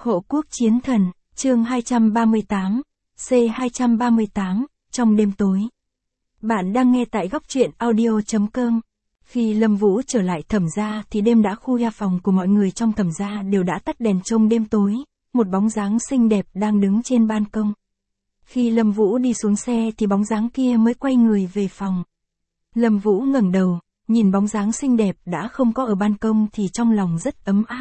Hộ quốc chiến thần, chương 238, C238, trong đêm tối. Bạn đang nghe tại góc truyện audio.com. Khi Lâm Vũ trở lại Thẩm gia thì đêm đã khuya, phòng của mọi người trong Thẩm gia đều đã tắt đèn trong đêm tối, một bóng dáng xinh đẹp đang đứng trên ban công. Khi Lâm Vũ đi xuống xe thì bóng dáng kia mới quay người về phòng. Lâm Vũ ngẩng đầu, nhìn bóng dáng xinh đẹp đã không có ở ban công thì trong lòng rất ấm áp.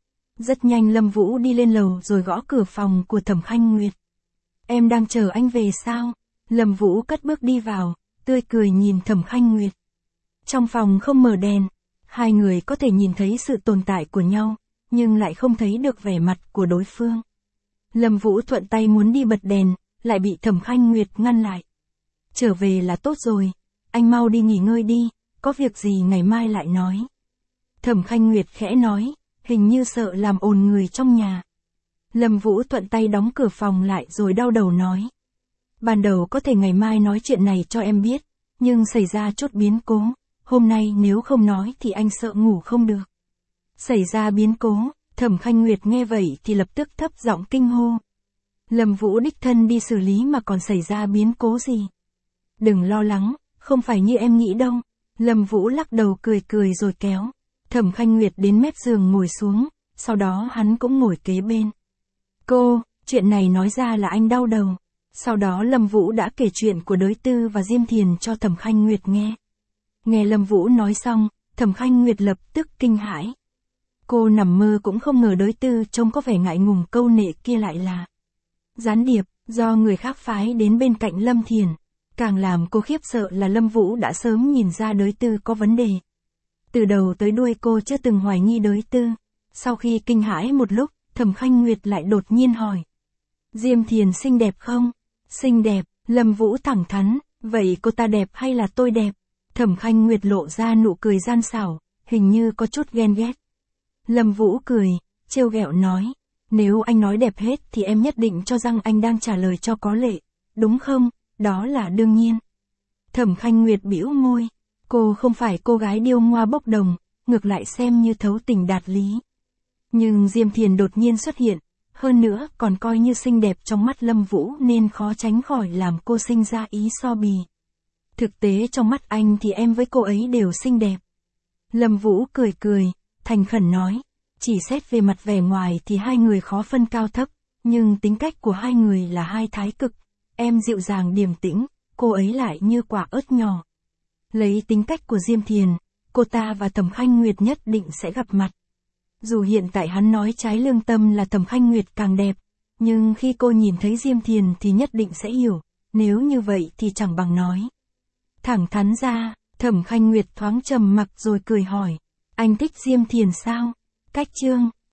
Rất nhanh Lâm Vũ đi lên lầu rồi gõ cửa phòng của Thẩm Khanh Nguyệt. Em đang chờ anh về sao? Lâm Vũ cất bước đi vào, tươi cười nhìn Thẩm Khanh Nguyệt. Trong phòng không mở đèn, hai người có thể nhìn thấy sự tồn tại của nhau, nhưng lại không thấy được vẻ mặt của đối phương. Lâm Vũ thuận tay muốn đi bật đèn, lại bị Thẩm Khanh Nguyệt ngăn lại. Trở về là tốt rồi, anh mau đi nghỉ ngơi đi, có việc gì ngày mai lại nói. Thẩm Khanh Nguyệt khẽ nói, hình như sợ làm ồn người trong nhà. Lâm Vũ thuận tay đóng cửa phòng lại rồi đau đầu nói. Ban đầu có thể ngày mai nói chuyện này cho em biết, nhưng xảy ra chút biến cố, hôm nay nếu không nói thì anh sợ ngủ không được. Xảy ra biến cố, Thẩm Khanh Nguyệt nghe vậy thì lập tức thấp giọng kinh hô. Lâm Vũ đích thân đi xử lý mà còn xảy ra biến cố gì? Đừng lo lắng, không phải như em nghĩ đâu. Lâm Vũ lắc đầu cười cười rồi kéo Thẩm Khanh Nguyệt đến mép giường ngồi xuống, sau đó hắn cũng ngồi kế bên. Cô, chuyện này nói ra là anh đau đầu. Sau đó Lâm Vũ đã kể chuyện của Đới Tư và Diêm Thiền cho Thẩm Khanh Nguyệt nghe. Nghe Lâm Vũ nói xong, Thẩm Khanh Nguyệt lập tức kinh hãi. Cô nằm mơ cũng không ngờ Đới Tư trông có vẻ ngại ngùng câu nệ kia lại là gián điệp, do người khác phái đến bên cạnh Lâm Thiền. Càng làm cô khiếp sợ là Lâm Vũ đã sớm nhìn ra Đới Tư có vấn đề. Từ đầu tới đuôi cô chưa từng hoài nghi Đới Tư. Sau khi kinh hãi một lúc, Thẩm Khanh Nguyệt lại đột nhiên hỏi. Diêm Thiền xinh đẹp không? Xinh đẹp, Lâm Vũ thẳng thắn, vậy cô ta đẹp hay là tôi đẹp? Thẩm Khanh Nguyệt lộ ra nụ cười gian xảo, hình như có chút ghen ghét. Lâm Vũ cười, trêu ghẹo nói, nếu anh nói đẹp hết thì em nhất định cho rằng anh đang trả lời cho có lệ, đúng không? Đó là đương nhiên. Thẩm Khanh Nguyệt bĩu môi, cô không phải cô gái điêu ngoa bốc đồng, ngược lại xem như thấu tình đạt lý. Nhưng Diêm Thiền đột nhiên xuất hiện, hơn nữa còn coi như xinh đẹp trong mắt Lâm Vũ nên khó tránh khỏi làm cô sinh ra ý so bì. Thực tế trong mắt anh thì em với cô ấy đều xinh đẹp. Lâm Vũ cười cười, thành khẩn nói, chỉ xét về mặt vẻ ngoài thì hai người khó phân cao thấp, nhưng tính cách của hai người là hai thái cực. Em dịu dàng điềm tĩnh, cô ấy lại như quả ớt nhỏ. Lấy tính cách của Diêm Thiền, cô ta và Thẩm Khanh Nguyệt nhất định sẽ gặp mặt. Dù hiện tại hắn nói trái lương tâm là Thẩm Khanh Nguyệt càng đẹp, nhưng khi cô nhìn thấy Diêm Thiền thì nhất định sẽ hiểu, nếu như vậy thì chẳng bằng nói. Thẳng thắn ra, Thẩm Khanh Nguyệt thoáng trầm mặc rồi cười hỏi, anh thích Diêm Thiền sao? Cách chương,